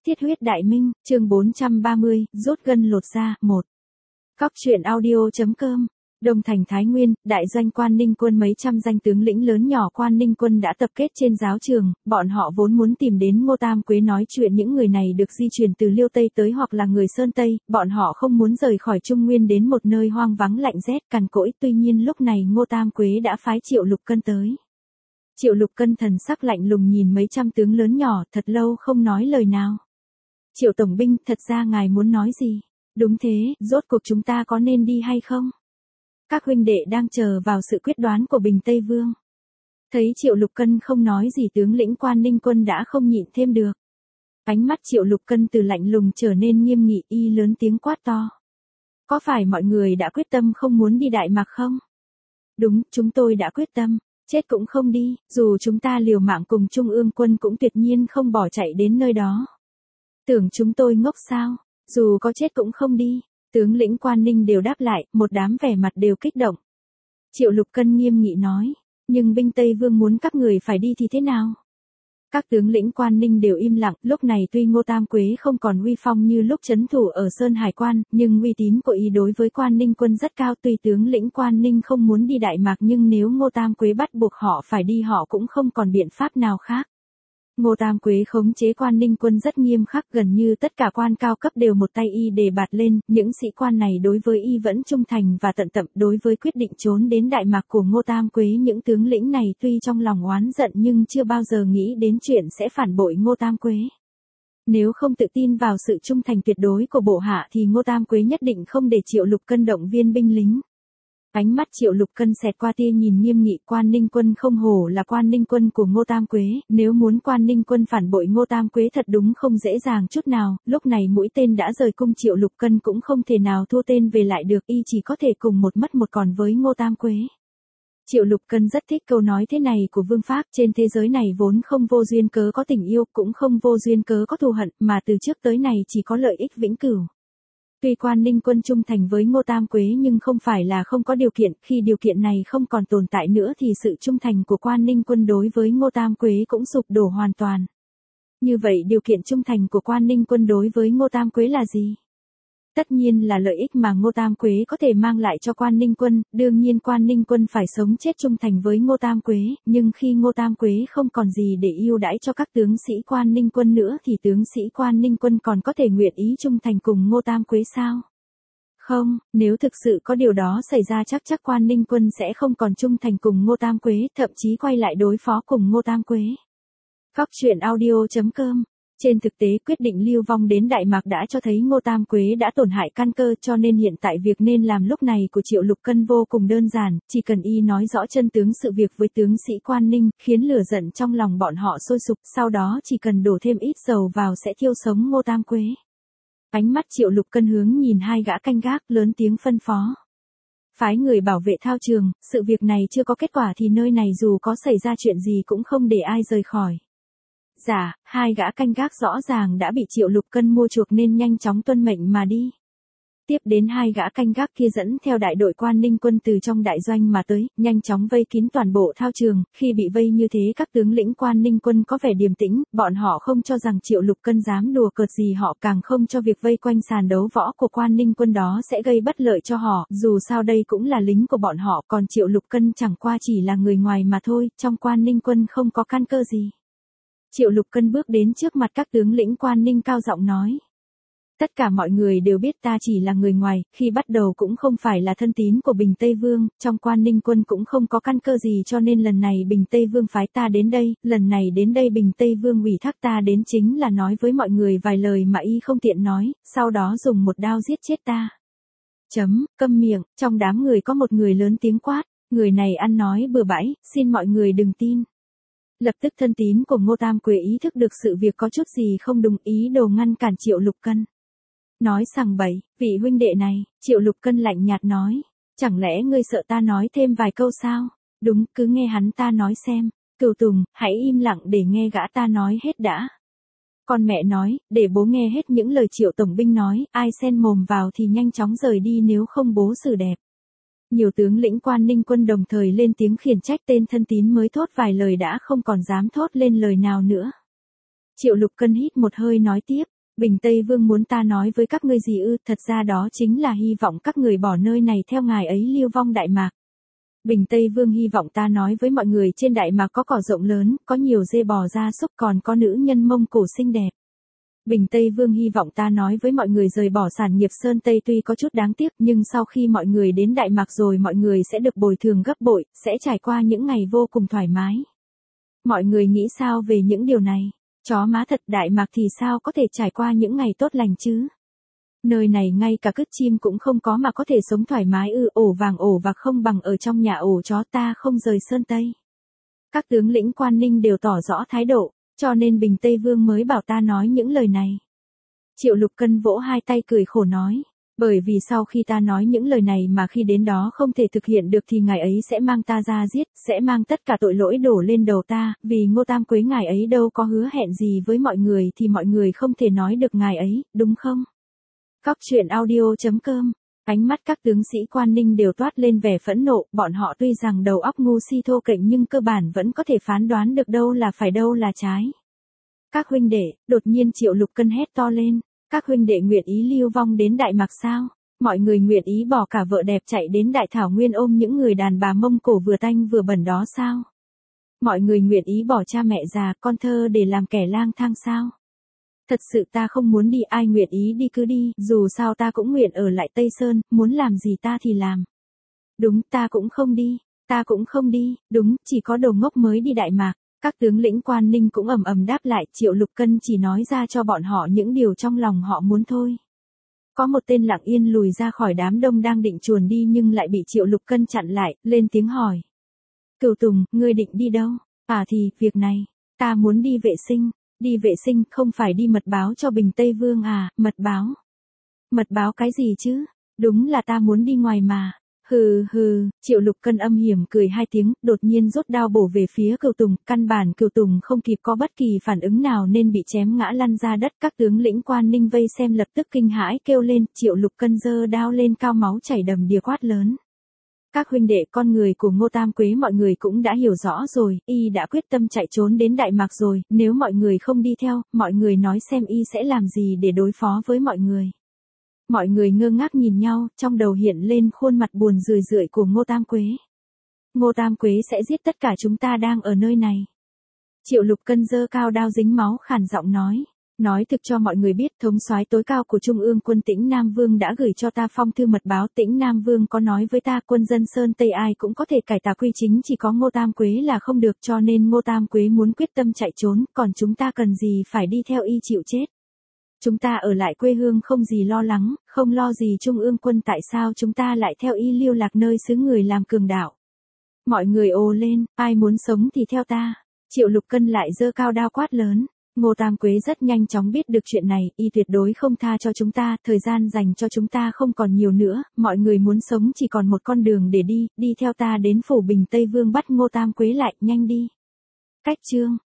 Thiết huyết đại minh, chương 430, rút gân lột da, 1. Cóc truyện audio.com. Đông thành Thái Nguyên, đại doanh Quan Ninh quân mấy trăm danh tướng lĩnh lớn nhỏ Quan Ninh quân đã tập kết trên giáo trường, bọn họ vốn muốn tìm đến Ngô Tam Quế nói chuyện. Những người này được di chuyển từ Liêu Tây tới hoặc là người Sơn Tây, bọn họ không muốn rời khỏi Trung Nguyên đến một nơi hoang vắng lạnh rét cằn cỗi. Tuy nhiên lúc này Ngô Tam Quế đã phái Triệu Lục Cân tới. Triệu Lục Cân thần sắc lạnh lùng nhìn mấy trăm tướng lớn nhỏ, thật lâu không nói lời nào. Triệu tổng binh, thật ra ngài muốn nói gì? Đúng thế, rốt cuộc chúng ta có nên đi hay không? Các huynh đệ đang chờ vào sự quyết đoán của Bình Tây Vương. Thấy Triệu Lục Cân không nói gì, tướng lĩnh Quan Ninh quân đã không nhịn thêm được. Ánh mắt Triệu Lục Cân từ lạnh lùng trở nên nghiêm nghị, y lớn tiếng quát to. Có phải mọi người đã quyết tâm không muốn đi Đại Mạc không? Đúng, chúng tôi đã quyết tâm. Chết cũng không đi, dù chúng ta liều mạng cùng Trung ương quân cũng tuyệt nhiên không bỏ chạy đến nơi đó. Tưởng chúng tôi ngốc sao? Dù có chết cũng không đi. Tướng lĩnh Quan Ninh đều đáp lại, một đám vẻ mặt đều kích động. Triệu Lục Cân nghiêm nghị nói, nhưng binh Tây Vương muốn các người phải đi thì thế nào? Các tướng lĩnh Quan Ninh đều im lặng. Lúc này tuy Ngô Tam Quế không còn uy phong như lúc trấn thủ ở Sơn Hải Quan, nhưng uy tín của y đối với Quan Ninh quân rất cao. Tuy tướng lĩnh Quan Ninh không muốn đi Đại Mạc, nhưng nếu Ngô Tam Quế bắt buộc họ phải đi, họ cũng không còn biện pháp nào khác. Ngô Tam Quế khống chế Quan Ninh quân rất nghiêm khắc, gần như tất cả quan cao cấp đều một tay y đề bạt lên. Những sĩ quan này đối với y vẫn trung thành và tận tâm. Đối với quyết định trốn đến Đại Mạc của Ngô Tam Quế, những tướng lĩnh này tuy trong lòng oán giận nhưng chưa bao giờ nghĩ đến chuyện sẽ phản bội Ngô Tam Quế. Nếu không tự tin vào sự trung thành tuyệt đối của bộ hạ thì Ngô Tam Quế nhất định không để Triệu Lục Cân động viên binh lính. Ánh mắt Triệu Lục Cân xẹt qua tia nhìn nghiêm nghị. Quan Ninh quân không hổ là Quan Ninh quân của Ngô Tam Quế, nếu muốn Quan Ninh quân phản bội Ngô Tam Quế thật đúng không dễ dàng chút nào. Lúc này mũi tên đã rời cung, Triệu Lục Cân cũng không thể nào thua tên về lại được, y chỉ có thể cùng một mất một còn với Ngô Tam Quế. Triệu Lục Cân rất thích câu nói thế này của Vương Phác, trên thế giới này vốn không vô duyên cớ có tình yêu, cũng không vô duyên cớ có thù hận, mà từ trước tới nay chỉ có lợi ích vĩnh cửu. Tuy Quan Ninh quân trung thành với Ngô Tam Quế nhưng không phải là không có điều kiện, khi điều kiện này không còn tồn tại nữa thì sự trung thành của Quan Ninh quân đối với Ngô Tam Quế cũng sụp đổ hoàn toàn. Như vậy điều kiện trung thành của Quan Ninh quân đối với Ngô Tam Quế là gì? Tất nhiên là lợi ích mà Ngô Tam Quế có thể mang lại cho Quan Ninh quân. Đương nhiên Quan Ninh quân phải sống chết trung thành với Ngô Tam Quế, nhưng khi Ngô Tam Quế không còn gì để ưu đãi cho các tướng sĩ Quan Ninh quân nữa thì tướng sĩ Quan Ninh quân còn có thể nguyện ý trung thành cùng Ngô Tam Quế sao? Không, nếu thực sự có điều đó xảy ra chắc Quan Ninh quân sẽ không còn trung thành cùng Ngô Tam Quế, thậm chí quay lại đối phó cùng Ngô Tam Quế. Cóc truyện audio.com. Trên thực tế quyết định lưu vong đến Đại Mạc đã cho thấy Ngô Tam Quế đã tổn hại căn cơ, cho nên hiện tại việc nên làm lúc này của Triệu Lục Cân vô cùng đơn giản, chỉ cần y nói rõ chân tướng sự việc với tướng sĩ Quan Ninh, khiến lửa giận trong lòng bọn họ sôi sục, sau đó chỉ cần đổ thêm ít dầu vào sẽ thiêu sống Ngô Tam Quế. Ánh mắt Triệu Lục Cân hướng nhìn hai gã canh gác, lớn tiếng phân phó. Phái người bảo vệ thao trường, sự việc này chưa có kết quả thì nơi này dù có xảy ra chuyện gì cũng không để ai rời khỏi. Dạ, hai gã canh gác rõ ràng đã bị Triệu Lục Cân mua chuộc nên nhanh chóng tuân mệnh mà đi. Tiếp đến hai gã canh gác kia dẫn theo đại đội Quan Ninh quân từ trong đại doanh mà tới, nhanh chóng vây kín toàn bộ thao trường. Khi bị vây như thế các tướng lĩnh Quan Ninh quân có vẻ điềm tĩnh, bọn họ không cho rằng Triệu Lục Cân dám đùa cợt gì họ, càng không cho việc vây quanh sàn đấu võ của Quan Ninh quân đó sẽ gây bất lợi cho họ, dù sao đây cũng là lính của bọn họ, còn Triệu Lục Cân chẳng qua chỉ là người ngoài mà thôi, trong Quan Ninh quân không có căn cơ gì. Triệu Lục Cân bước đến trước mặt các tướng lĩnh Quan Ninh cao giọng nói. Tất cả mọi người đều biết ta chỉ là người ngoài, khi bắt đầu cũng không phải là thân tín của Bình Tây Vương, trong Quan Ninh quân cũng không có căn cơ gì cho nên lần này Bình Tây Vương phái ta đến đây, lần này đến đây Bình Tây Vương ủy thác ta đến chính là nói với mọi người vài lời mà y không tiện nói, sau đó dùng một đao giết chết ta. Câm miệng, trong đám người có một người lớn tiếng quát, người này ăn nói bừa bãi, xin mọi người đừng tin. Lập tức thân tín của Ngô Tam Quế ý thức được sự việc có chút gì không đúng, ý đồ ngăn cản Triệu Lục Cân. Nói sằng bậy, vị huynh đệ này, Triệu Lục Cân lạnh nhạt nói, chẳng lẽ ngươi sợ ta nói thêm vài câu sao? Đúng, cứ nghe hắn ta nói xem. Cửu Tùng, hãy im lặng để nghe gã ta nói hết đã. Con mẹ nói, để bố nghe hết những lời Triệu tổng binh nói, ai xen mồm vào thì nhanh chóng rời đi nếu không bố xử đẹp. Nhiều tướng lĩnh Quan Ninh quân đồng thời lên tiếng khiển trách, tên thân tín mới thốt vài lời đã không còn dám thốt lên lời nào nữa. Triệu Lục Cân hít một hơi nói tiếp, Bình Tây Vương muốn ta nói với các ngươi gì ư, thật ra đó chính là hy vọng các người bỏ nơi này theo ngài ấy lưu vong Đại Mạc. Bình Tây Vương hy vọng ta nói với mọi người trên Đại Mạc có cỏ rộng lớn, có nhiều dê bò gia súc, còn có nữ nhân Mông Cổ xinh đẹp. Bình Tây Vương hy vọng ta nói với mọi người rời bỏ sản nghiệp Sơn Tây tuy có chút đáng tiếc nhưng sau khi mọi người đến Đại Mạc rồi mọi người sẽ được bồi thường gấp bội, sẽ trải qua những ngày vô cùng thoải mái. Mọi người nghĩ sao về những điều này? Chó má thật, Đại Mạc thì sao có thể trải qua những ngày tốt lành chứ? Nơi này ngay cả cứt chim cũng không có mà có thể sống thoải mái ư, ổ vàng ổ vạc không bằng ở trong nhà ổ chó, ta không rời Sơn Tây. Các tướng lĩnh Quan Ninh đều tỏ rõ thái độ, cho nên Bình Tây Vương mới bảo ta nói những lời này. Triệu Lục Cân vỗ hai tay cười khổ nói, bởi vì sau khi ta nói những lời này mà khi đến đó không thể thực hiện được thì ngài ấy sẽ mang ta ra giết, sẽ mang tất cả tội lỗi đổ lên đầu ta, vì Ngô Tam Quế ngài ấy đâu có hứa hẹn gì với mọi người thì mọi người không thể nói được ngài ấy, đúng không? Cóc truyện audio.com. Ánh mắt các tướng sĩ Quan Ninh đều toát lên vẻ phẫn nộ, bọn họ tuy rằng đầu óc ngu si thô kệch nhưng cơ bản vẫn có thể phán đoán được đâu là phải đâu là trái. Các huynh đệ, đột nhiên Triệu Lục Cân hét to lên, các huynh đệ nguyện ý lưu vong đến Đại Mạc sao? Mọi người nguyện ý bỏ cả vợ đẹp chạy đến Đại Thảo Nguyên ôm những người đàn bà Mông Cổ vừa tanh vừa bẩn đó sao? Mọi người nguyện ý bỏ cha mẹ già, con thơ để làm kẻ lang thang sao? Thật sự ta không muốn đi, ai nguyện ý đi cứ đi, dù sao ta cũng nguyện ở lại Tây Sơn, muốn làm gì ta thì làm. Đúng, ta cũng không đi, ta cũng không đi, đúng, chỉ có đồ ngốc mới đi Đại Mạc. Các tướng lĩnh Quan Ninh cũng ầm ầm đáp lại, Triệu Lục Cân chỉ nói ra cho bọn họ những điều trong lòng họ muốn thôi. Có một tên lặng yên lùi ra khỏi đám đông đang định chuồn đi nhưng lại bị Triệu Lục Cân chặn lại, lên tiếng hỏi. Cửu Tùng, ngươi định đi đâu? À thì, việc này, ta muốn đi vệ sinh. Đi vệ sinh, không phải đi mật báo cho Bình Tây Vương à, mật báo. Mật báo cái gì chứ? Đúng là ta muốn đi ngoài mà. Hừ hừ, Triệu Lục Cân âm hiểm cười hai tiếng, đột nhiên rút đao bổ về phía Cửu Tùng, căn bản Cửu Tùng không kịp có bất kỳ phản ứng nào nên bị chém ngã lăn ra đất. Các tướng lĩnh Quan Ninh vây xem lập tức kinh hãi kêu lên, Triệu Lục Cân giơ đao lên cao máu chảy đầm đìa quát lớn. Các huynh đệ con người của Ngô Tam Quế mọi người cũng đã hiểu rõ rồi, y đã quyết tâm chạy trốn đến Đại Mạc rồi, nếu mọi người không đi theo, mọi người nói xem y sẽ làm gì để đối phó với mọi người. Mọi người ngơ ngác nhìn nhau, trong đầu hiện lên khuôn mặt buồn rười rượi của Ngô Tam Quế. Ngô Tam Quế sẽ giết tất cả chúng ta đang ở nơi này. Triệu Lục Cân giơ cao đao dính máu khàn giọng nói thực cho mọi người biết, thống soái tối cao của Trung ương quân Tĩnh Nam Vương đã gửi cho ta phong thư mật báo. Tĩnh Nam Vương có nói với ta quân dân Sơn Tây ai cũng có thể cải tà quy chính, chỉ có Ngô Tam Quế là không được, cho nên Ngô Tam Quế muốn quyết tâm chạy trốn, còn chúng ta cần gì phải đi theo y chịu chết. Chúng ta ở lại quê hương không gì lo lắng, không lo gì Trung ương quân, tại sao chúng ta lại theo y lưu lạc nơi xứ người làm cường đạo. Mọi người ồ lên, ai muốn sống thì theo ta. Triệu Lục Cân lại giơ cao đao quát lớn. Ngô Tam Quế rất nhanh chóng biết được chuyện này, y tuyệt đối không tha cho chúng ta, thời gian dành cho chúng ta không còn nhiều nữa, mọi người muốn sống chỉ còn một con đường để đi theo ta đến phủ Bình Tây Vương bắt Ngô Tam Quế lại, nhanh đi. Cách chương